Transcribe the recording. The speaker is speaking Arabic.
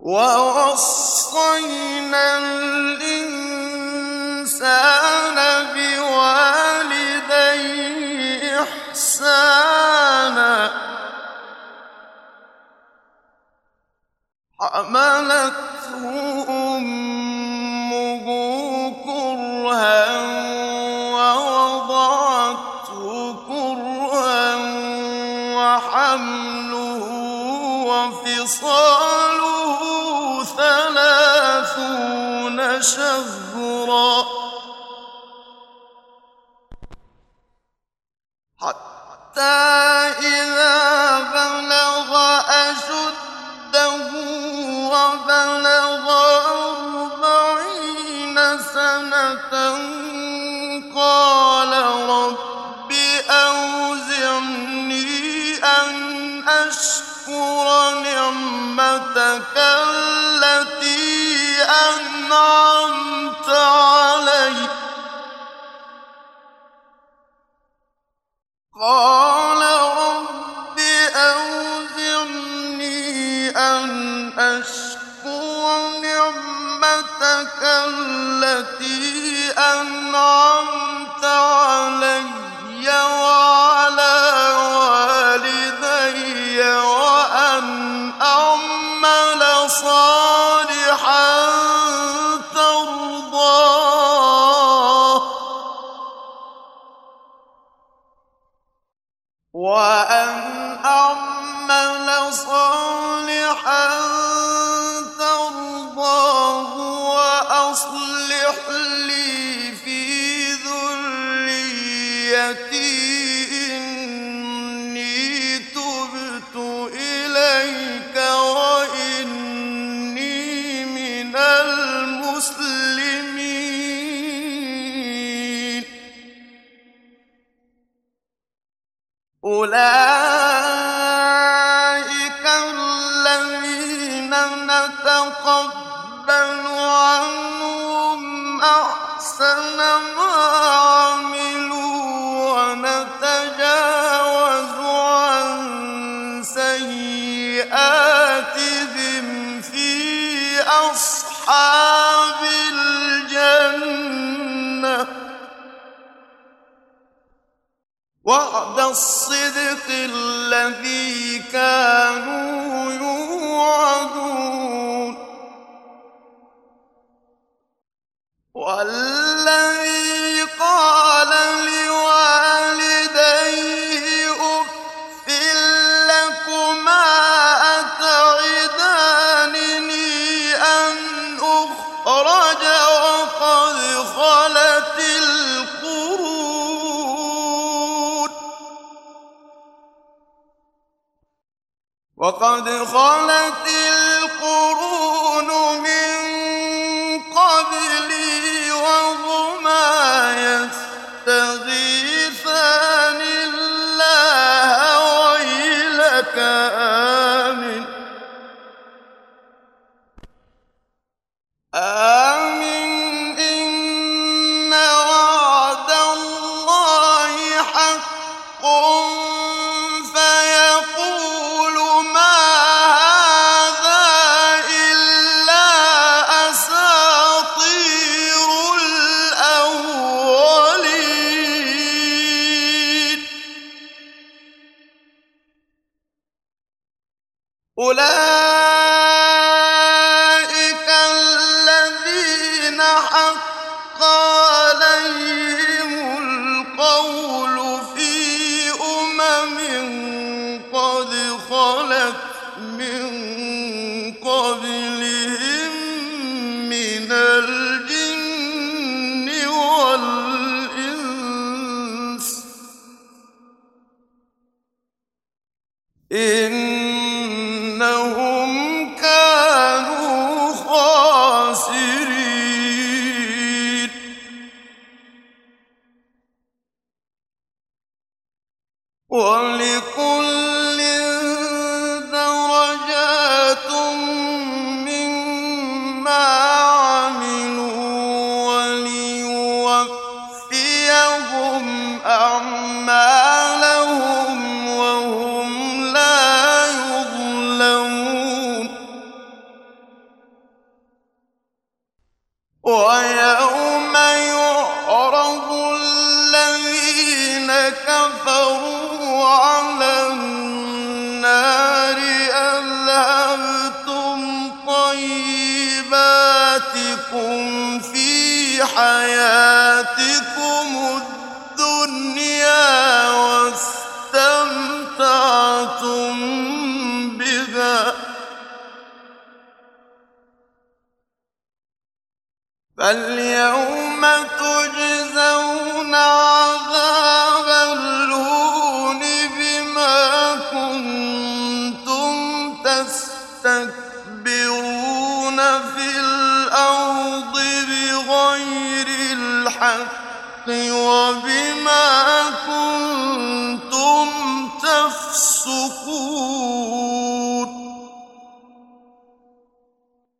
وَوَصَّيْنَا الْإِنسَانَ بِوَالِدَيْهِ إِحْسَانًا ۖ حَمَلَتْهُ أُمُّهُ كُرْهًا وَوَضَعَتْهُ كُرْهًا وَحَمْلُهُ وَفِصَالُهُ 30 شهرا حتى إذا بلغ أشده وبلغ 40 سنة قال رب أوزعني أن أشكر نعمتك التي أنعمت علي قال رب أوزعني أن أشكر نعمتك التي أنعمت علي وعلى والدي وأن أعمل صالحا ترضاه وأصلح لي في ذريتي إني تبت إليك وإني من المسلمين أولئك الذين نتقبل عنهم أحسن ما عملوا ونتجاوز عن سيئاتهم في أصحاب الجنة وعد الصدق الذي كانوا يوعدون والذي قال لوالديه أف لكما أتعدانني أن أخرج وقد خلت القرون من قبلي وهما يستغيثان الله ويلك آمن إن وعد الله حق فيقول ما هذا إلا حياتكم الدنيا واستمتعتم بها فاليوم تجزون عذاب الهون بما كنتم تستكبرون في الأرض بغير الحق وبما كنتم تفسقون